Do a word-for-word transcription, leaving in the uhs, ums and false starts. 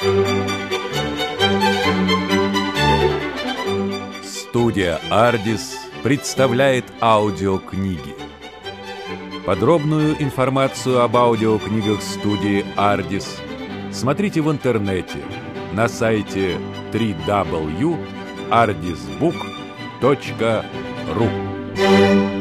Студия «Ардис» представляет аудиокниги. Подробную информацию об аудиокнигах студии «Ардис» смотрите в интернете на сайте дабл ю дабл ю дабл ю точка ардисбук точка ру.